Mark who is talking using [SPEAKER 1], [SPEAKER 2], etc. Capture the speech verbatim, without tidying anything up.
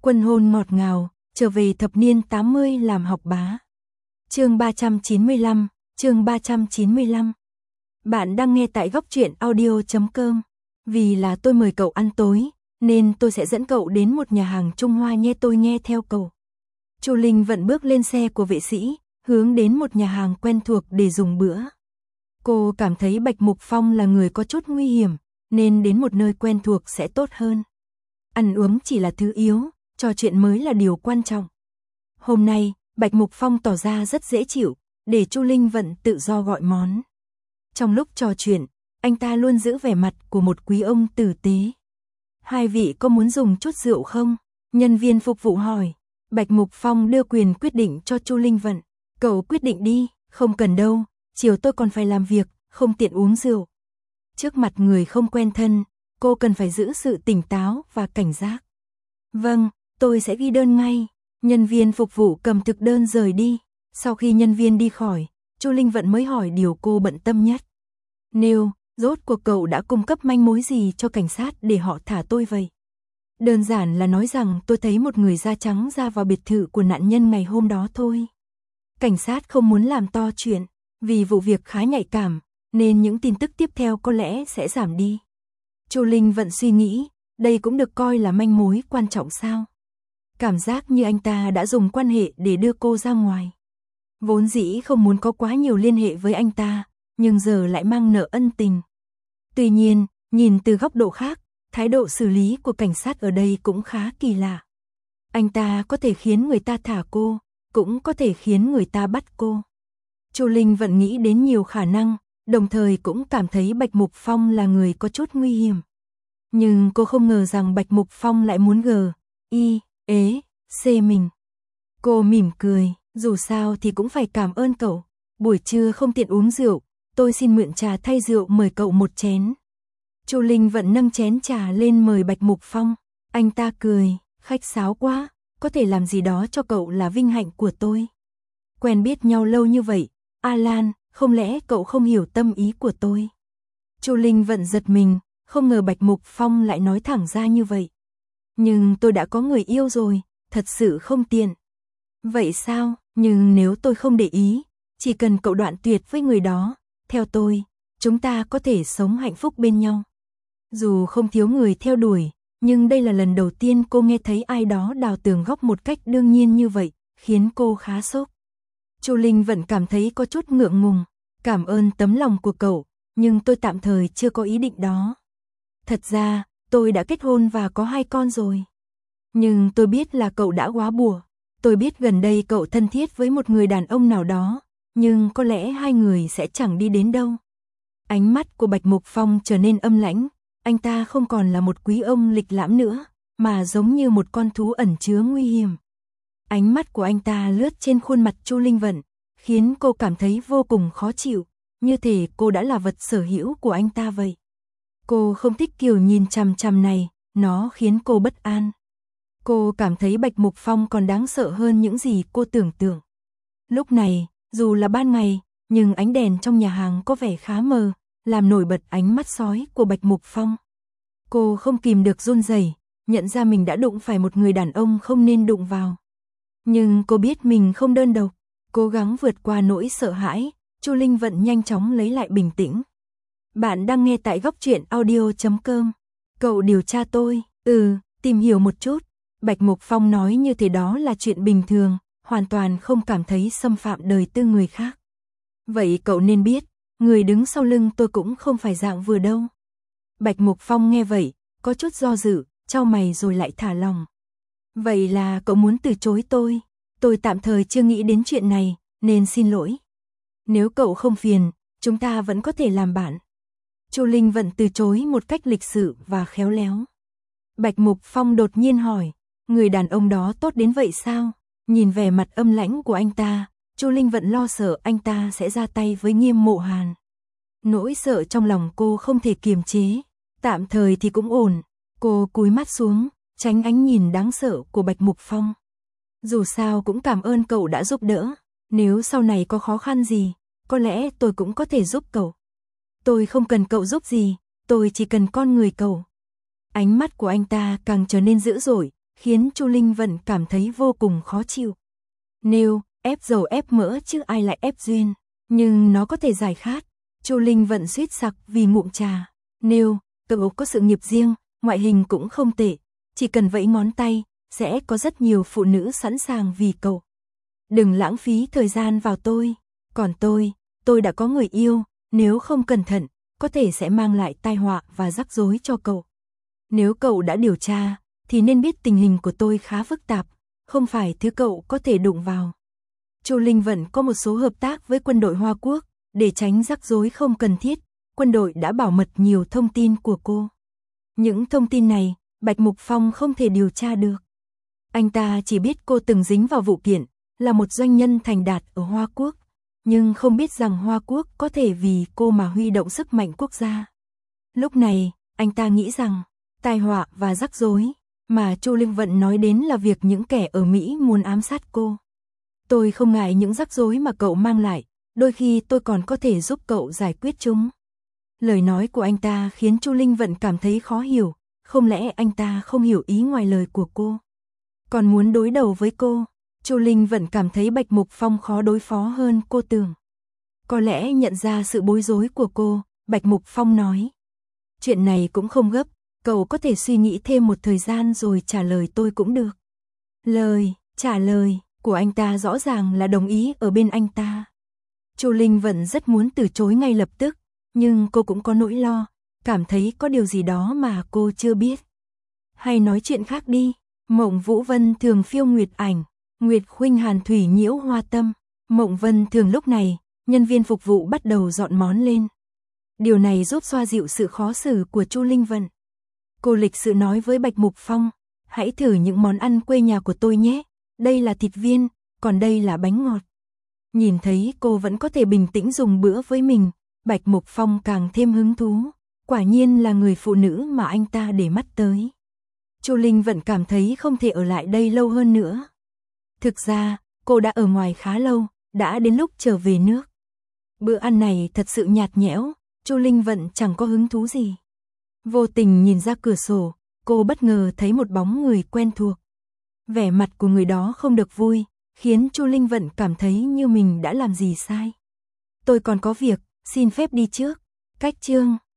[SPEAKER 1] Quân hôn ngọt ngào, trở về thập niên tám mươi làm học bá. Chương ba trăm chín mươi lăm, chương ba trăm chín mươi lăm. Bạn đang nghe tại góc truyện audio chấm com. Vì là tôi mời cậu ăn tối, nên tôi sẽ dẫn cậu đến một nhà hàng Trung Hoa nhé, tôi nghe theo cậu. Chu Linh Vận bước lên xe của vệ sĩ, hướng đến một nhà hàng quen thuộc để dùng bữa. Cô cảm thấy Bạch Mục Phong là người có chút nguy hiểm, nên đến một nơi quen thuộc sẽ tốt hơn. Ăn uống chỉ là thứ yếu, trò chuyện mới là điều quan trọng. Hôm nay, Bạch Mục Phong tỏ ra rất dễ chịu, để Chu Linh Vận tự do gọi món. Trong lúc trò chuyện, anh ta luôn giữ vẻ mặt của một quý ông tử tế. Hai vị có muốn dùng chút rượu không? Nhân viên phục vụ hỏi. Bạch Mục Phong đưa quyền quyết định cho Chu Linh Vận. Cậu quyết định đi, không cần đâu, chiều tôi còn phải làm việc, không tiện uống rượu. Trước mặt người không quen thân, cô cần phải giữ sự tỉnh táo và cảnh giác. Vâng, tôi sẽ ghi đơn ngay. Nhân viên phục vụ cầm thực đơn rời đi. Sau khi nhân viên đi khỏi, Chu Linh Vận mới hỏi điều cô bận tâm nhất. Nêu, rốt cuộc cậu đã cung cấp manh mối gì cho cảnh sát để họ thả tôi vậy? Đơn giản là nói rằng tôi thấy một người da trắng ra vào biệt thự của nạn nhân ngày hôm đó thôi. Cảnh sát không muốn làm to chuyện, vì vụ việc khá nhạy cảm, nên những tin tức tiếp theo có lẽ sẽ giảm đi. Chu Linh Vận suy nghĩ, đây cũng được coi là manh mối quan trọng sao? Cảm giác như anh ta đã dùng quan hệ để đưa cô ra ngoài. Vốn dĩ không muốn có quá nhiều liên hệ với anh ta, nhưng giờ lại mang nợ ân tình. Tuy nhiên, nhìn từ góc độ khác, thái độ xử lý của cảnh sát ở đây cũng khá kỳ lạ. Anh ta có thể khiến người ta thả cô, cũng có thể khiến người ta bắt cô. Chu Linh Vận nghĩ đến nhiều khả năng, đồng thời cũng cảm thấy Bạch Mục Phong là người có chút nguy hiểm. Nhưng cô không ngờ rằng Bạch Mục Phong lại muốn gờ, y, ế, xê mình. Cô mỉm cười, dù sao thì cũng phải cảm ơn cậu. Buổi trưa không tiện uống rượu, tôi xin mượn trà thay rượu mời cậu một chén. Chu Linh Vận nâng chén trà lên mời Bạch Mục Phong. Anh ta cười, khách sáo quá, có thể làm gì đó cho cậu là vinh hạnh của tôi. Quen biết nhau lâu như vậy, Alan, không lẽ cậu không hiểu tâm ý của tôi? Chu Linh Vận giật mình, không ngờ Bạch Mục Phong lại nói thẳng ra như vậy. Nhưng tôi đã có người yêu rồi, thật sự không tiện. Vậy sao? Nhưng nếu tôi không để ý, chỉ cần cậu đoạn tuyệt với người đó, theo tôi, chúng ta có thể sống hạnh phúc bên nhau. Dù không thiếu người theo đuổi, nhưng đây là lần đầu tiên cô nghe thấy ai đó đào tường góc một cách đương nhiên như vậy, khiến cô khá sốc. Chu Linh vẫn cảm thấy có chút ngượng ngùng. Cảm ơn tấm lòng của cậu, nhưng tôi tạm thời chưa có ý định đó. Thật ra, tôi đã kết hôn và có hai con rồi. Nhưng tôi biết là cậu đã góa bùa. Tôi biết gần đây cậu thân thiết với một người đàn ông nào đó, nhưng có lẽ hai người sẽ chẳng đi đến đâu. Ánh mắt của Bạch Mục Phong trở nên âm lãnh, anh ta không còn là một quý ông lịch lãm nữa, mà giống như một con thú ẩn chứa nguy hiểm. Ánh mắt của anh ta lướt trên khuôn mặt Chu Linh Vận, khiến cô cảm thấy vô cùng khó chịu, như thể cô đã là vật sở hữu của anh ta vậy. Cô không thích kiểu nhìn chằm chằm này, nó khiến cô bất an. Cô cảm thấy Bạch Mục Phong còn đáng sợ hơn những gì cô tưởng tượng. Lúc này, dù là ban ngày, nhưng ánh đèn trong nhà hàng có vẻ khá mờ, làm nổi bật ánh mắt sói của Bạch Mục Phong. Cô không kìm được run rẩy, nhận ra mình đã đụng phải một người đàn ông không nên đụng vào. Nhưng cô biết mình không đơn độc, cố gắng vượt qua nỗi sợ hãi, Chu Linh Vận nhanh chóng lấy lại bình tĩnh. Bạn đang nghe tại góc truyện audio chấm com. Cậu điều tra tôi, ừ, tìm hiểu một chút. Bạch Mục Phong nói như thế đó là chuyện bình thường, hoàn toàn không cảm thấy xâm phạm đời tư người khác. Vậy cậu nên biết, người đứng sau lưng tôi cũng không phải dạng vừa đâu. Bạch Mục Phong nghe vậy, có chút do dự, chau mày rồi lại thả lòng. Vậy là cậu muốn từ chối tôi, tôi tạm thời chưa nghĩ đến chuyện này, nên xin lỗi. Nếu cậu không phiền, chúng ta vẫn có thể làm bạn. Chu Linh Vận từ chối một cách lịch sự và khéo léo. Bạch Mục Phong đột nhiên hỏi, người đàn ông đó tốt đến vậy sao? Nhìn vẻ mặt âm lãnh của anh ta, Chu Linh Vận lo sợ anh ta sẽ ra tay với Nghiêm Mộ Hàn. Nỗi sợ trong lòng cô không thể kiềm chế, tạm thời thì cũng ổn. Cô cúi mắt xuống, tránh ánh nhìn đáng sợ của Bạch Mục Phong. Dù sao cũng cảm ơn cậu đã giúp đỡ, nếu sau này có khó khăn gì, có lẽ tôi cũng có thể giúp cậu. Tôi không cần cậu giúp gì, tôi chỉ cần con người cậu. Ánh mắt của anh ta càng trở nên dữ dội, khiến Chu Linh Vận cảm thấy vô cùng khó chịu. Nếu ép dầu ép mỡ chứ ai lại ép duyên, nhưng nó có thể giải khát. Chu Linh Vận suýt sặc vì ngụm trà. Nếu cậu có sự nghiệp riêng, ngoại hình cũng không tệ, chỉ cần vẫy ngón tay, sẽ có rất nhiều phụ nữ sẵn sàng vì cậu. Đừng lãng phí thời gian vào tôi. Còn tôi, tôi đã có người yêu, nếu không cẩn thận, có thể sẽ mang lại tai họa và rắc rối cho cậu. Nếu cậu đã điều tra, thì nên biết tình hình của tôi khá phức tạp, không phải thứ cậu có thể đụng vào. Chu Linh Vận có một số hợp tác với quân đội Hoa Quốc, để tránh rắc rối không cần thiết, quân đội đã bảo mật nhiều thông tin của cô. Những thông tin này, Bạch Mục Phong không thể điều tra được. Anh ta chỉ biết cô từng dính vào vụ kiện, là một doanh nhân thành đạt ở Hoa Quốc, nhưng không biết rằng Hoa Quốc có thể vì cô mà huy động sức mạnh quốc gia. Lúc này, anh ta nghĩ rằng, tai họa và rắc rối mà Chu Linh Vận nói đến là việc những kẻ ở Mỹ muốn ám sát cô. Tôi không ngại những rắc rối mà cậu mang lại, đôi khi tôi còn có thể giúp cậu giải quyết chúng. Lời nói của anh ta khiến Chu Linh Vận cảm thấy khó hiểu, không lẽ anh ta không hiểu ý ngoài lời của cô? Còn muốn đối đầu với cô, Chu Linh Vận cảm thấy Bạch Mục Phong khó đối phó hơn cô tưởng. Có lẽ nhận ra sự bối rối của cô, Bạch Mục Phong nói. Chuyện này cũng không gấp, cậu có thể suy nghĩ thêm một thời gian rồi trả lời tôi cũng được. Lời, trả lời của anh ta rõ ràng là đồng ý ở bên anh ta. Chu Linh Vận rất muốn từ chối ngay lập tức, nhưng cô cũng có nỗi lo, cảm thấy có điều gì đó mà cô chưa biết. Hay nói chuyện khác đi. Mộng Vũ Vân Thường phiêu nguyệt ảnh, Nguyệt khuynh hàn thủy nhiễu hoa tâm. Mộng Vân Thường lúc này, nhân viên phục vụ bắt đầu dọn món lên. Điều này giúp xoa dịu sự khó xử của Chu Linh Vận. Cô lịch sự nói với Bạch Mục Phong, hãy thử những món ăn quê nhà của tôi nhé, đây là thịt viên, còn đây là bánh ngọt. Nhìn thấy cô vẫn có thể bình tĩnh dùng bữa với mình, Bạch Mục Phong càng thêm hứng thú, quả nhiên là người phụ nữ mà anh ta để mắt tới. Chu Linh Vận cảm thấy không thể ở lại đây lâu hơn nữa. Thực ra, cô đã ở ngoài khá lâu, đã đến lúc trở về nước. Bữa ăn này thật sự nhạt nhẽo, Chu Linh Vận chẳng có hứng thú gì. Vô tình nhìn ra cửa sổ, cô bất ngờ thấy một bóng người quen thuộc. Vẻ mặt của người đó không được vui, khiến Chu Linh Vận cảm thấy như mình đã làm gì sai. Tôi còn có việc, xin phép đi trước. Cách chương